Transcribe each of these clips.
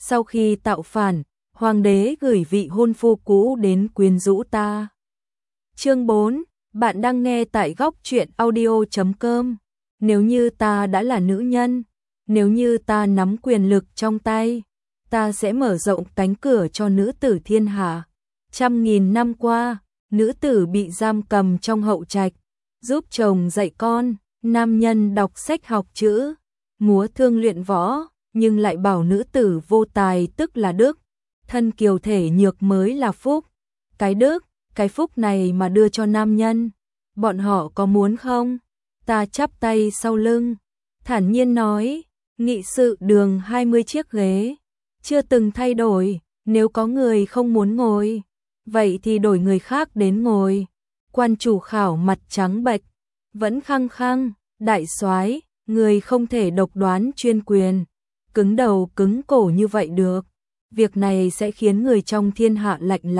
Sau khi tạo phản, hoàng đế gửi vị hôn phu cũ đến quyến rũ ta. Chương 4, bạn đang nghe tại góc truyện audio.com. Nếu như ta đã là nữ nhân, nếu như ta nắm quyền lực trong tay, ta sẽ mở rộng cánh cửa cho nữ tử thiên hạ. Trăm nghìn năm qua, nữ tử bị giam cầm trong hậu trạch, giúp chồng dạy con, nam nhân đọc sách học chữ, múa thương luyện võ, nhưng lại bảo nữ tử vô tài tức là đức, thân kiều thể nhược mới là phúc. Cái đức, cái phúc này mà đưa cho nam nhân, bọn họ có muốn không? Ta chắp tay sau lưng, thản nhiên nói, nghị sự đường 20 chiếc ghế, chưa từng thay đổi, nếu có người không muốn ngồi, vậy thì đổi người khác đến ngồi. Quan chủ khảo mặt trắng bệch, vẫn khăng khăng, đại soái, người không thể độc đoán chuyên quyền, cứng đầu cứng cổ như vậy được. Việc này sẽ khiến người trong thiên hạ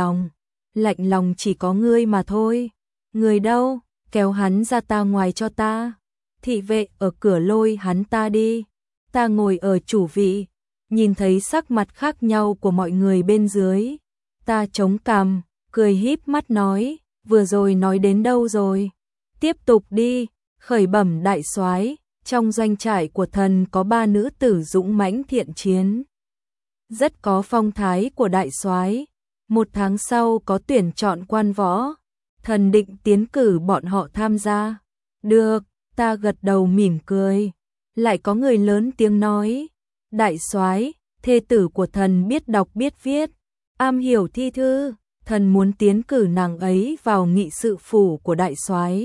lạnh lòng chỉ có ngươi mà thôi. Người đâu, kéo hắn ra ta ngoài cho ta. Thị vệ ở cửa lôi hắn ta đi. Ta ngồi ở chủ vị, nhìn thấy sắc mặt khác nhau của mọi người bên dưới. Ta chống cằm, cười híp mắt nói, vừa rồi nói đến đâu rồi? Tiếp tục đi, khởi bẩm đại soái, trong doanh trại của thần có 3 nữ tử dũng mãnh thiện chiến, rất có phong thái của đại soái. 1 tháng sau có tuyển chọn quan võ, thần định tiến cử bọn họ tham gia. Được, ta gật đầu mỉm cười. Lại có người lớn tiếng nói, đại soái, thê tử của thần biết đọc biết viết, am hiểu thi thư, thần muốn tiến cử nàng ấy vào nghị sự phủ của đại soái.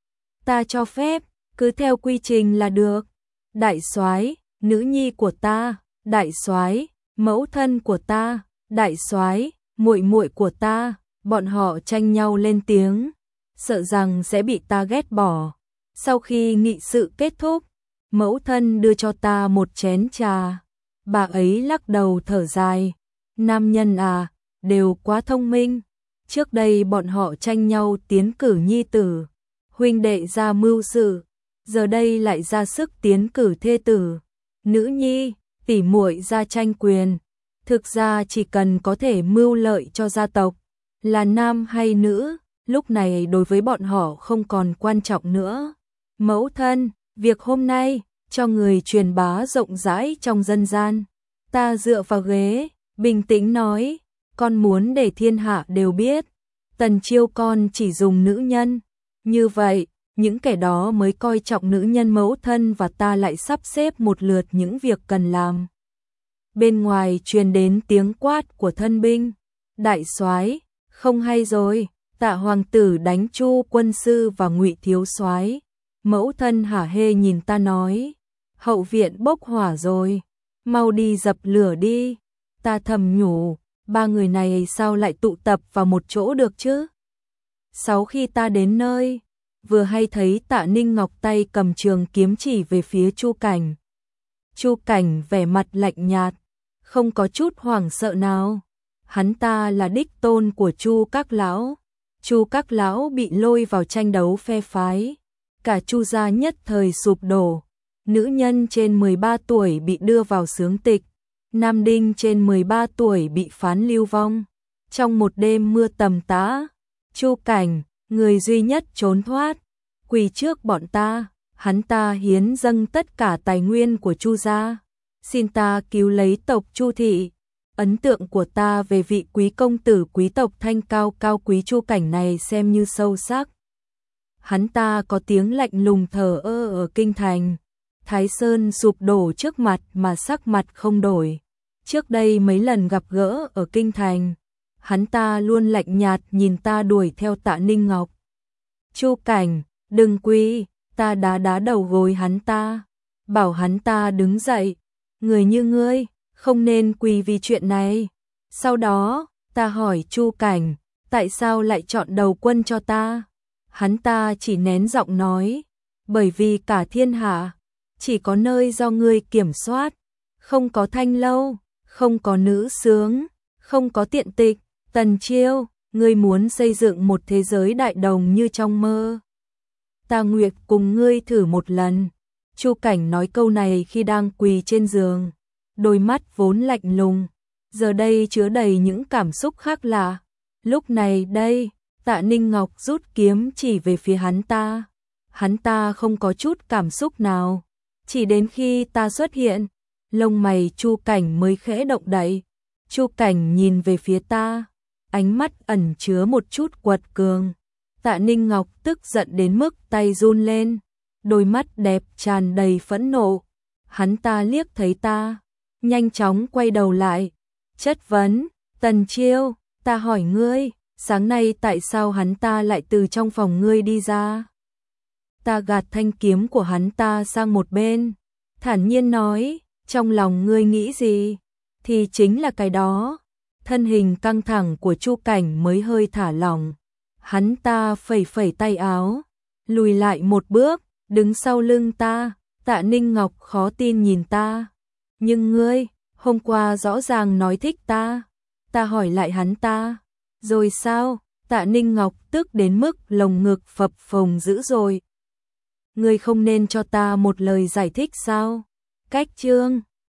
Ta cho phép, cứ theo quy trình là được. Đại soái, nữ nhi của ta, đại soái, mẫu thân của ta, đại soái, muội muội của ta. Bọn họ tranh nhau lên tiếng, sợ rằng sẽ bị ta ghét bỏ. Sau khi nghị sự kết thúc, mẫu thân đưa cho ta một chén trà. Bà ấy lắc đầu thở dài, nam nhân à, đều quá thông minh. Trước đây bọn họ tranh nhau tiến cử nhi tử, huynh đệ ra mưu sự, giờ đây lại ra sức tiến cử thê tử, nữ nhi, tỷ muội ra tranh quyền. Thực ra chỉ cần có thể mưu lợi cho gia tộc, là nam hay nữ, lúc này đối với bọn họ không còn quan trọng nữa. Mẫu thân, việc hôm nay, cho người truyền bá rộng rãi trong dân gian. Ta dựa vào ghế, bình tĩnh nói, con muốn để thiên hạ đều biết, Tần Chiêu con chỉ dùng nữ nhân. Như vậy, những kẻ đó mới coi trọng nữ nhân. Mẫu thân và ta lại sắp xếp một lượt những việc cần làm. Bên ngoài truyền đến tiếng quát của thân binh. Đại soái, không hay rồi, Tạ hoàng tử đánh Chu quân sư và Ngụy thiếu soái. Mẫu thân hả hê nhìn ta nói, hậu viện bốc hỏa rồi, mau đi dập lửa đi. Ta thầm nhủ, 3 người này sao lại tụ tập vào một chỗ được chứ? Sau khi ta đến nơi, vừa hay thấy Tạ Ninh Ngọc tay cầm trường kiếm chỉ về phía Chu Cảnh. Chu Cảnh vẻ mặt lạnh nhạt, không có chút hoảng sợ nào. Hắn ta là đích tôn của Chu các lão. Chu các lão bị lôi vào tranh đấu phe phái, cả Chu gia nhất thời sụp đổ. Nữ nhân trên 13 tuổi bị đưa vào xướng tịch, nam đinh trên 13 tuổi bị phán lưu vong. Trong một đêm mưa tầm tã, Chu Cảnh, người duy nhất trốn thoát, quỳ trước bọn ta. Hắn ta hiến dâng tất cả tài nguyên của Chu gia, xin ta cứu lấy tộc Chu thị. Ấn tượng của ta về vị quý công tử quý tộc thanh cao cao quý Chu Cảnh này xem như sâu sắc. Hắn ta có tiếng lạnh lùng thờ ơ ở kinh thành. Thái Sơn sụp đổ trước mặt mà sắc mặt không đổi. Trước đây mấy lần gặp gỡ ở kinh thành, hắn ta luôn lạnh nhạt nhìn ta đuổi theo Tạ Ninh Ngọc. Chu Cảnh, đừng quỳ, ta đá đầu gối hắn ta, bảo hắn ta đứng dậy. Người như ngươi, không nên quỳ vì chuyện này. Sau đó, ta hỏi Chu Cảnh, tại sao lại chọn đầu quân cho ta? Hắn ta chỉ nén giọng nói, bởi vì cả thiên hạ, chỉ có nơi do ngươi kiểm soát, không có thanh lâu, không có nữ xướng, không có tiện tịch. Tần Chiêu, ngươi muốn xây dựng một thế giới đại đồng như trong mơ. Ta nguyện cùng ngươi thử một lần. Chu Cảnh nói câu này khi đang quỳ trên giường. đôi mắt vốn lạnh lùng, giờ đây chứa đầy những cảm xúc khác lạ. Lúc này đây, Tạ Ninh Ngọc rút kiếm chỉ về phía hắn ta không có chút cảm xúc nào, chỉ đến khi ta xuất hiện, lông mày Chu Cảnh mới khẽ động đậy. Chu Cảnh nhìn về phía ta, ánh mắt ẩn chứa một chút quật cường. Tạ Ninh Ngọc tức giận đến mức tay run lên, đôi mắt đẹp tràn đầy phẫn nộ. Hắn ta liếc thấy ta, nhanh chóng quay đầu lại, chất vấn, Tần Chiêu, ta hỏi ngươi, sáng nay tại sao hắn ta lại từ trong phòng ngươi đi ra? Ta gạt thanh kiếm của hắn ta sang một bên, thản nhiên nói, trong lòng ngươi nghĩ gì, thì chính là cái đó. Thân hình căng thẳng của Chu Cảnh mới hơi thả lỏng, hắn ta phẩy phẩy tay áo, lùi lại một bước, đứng sau lưng ta. Tạ Ninh Ngọc khó tin nhìn ta, nhưng ngươi, hôm qua rõ ràng nói thích ta. Ta hỏi lại hắn ta, rồi sao? Tạ Ninh Ngọc tức đến mức lồng ngực phập phồng dữ dội. Ngươi không nên cho ta một lời giải thích sao? Cách chương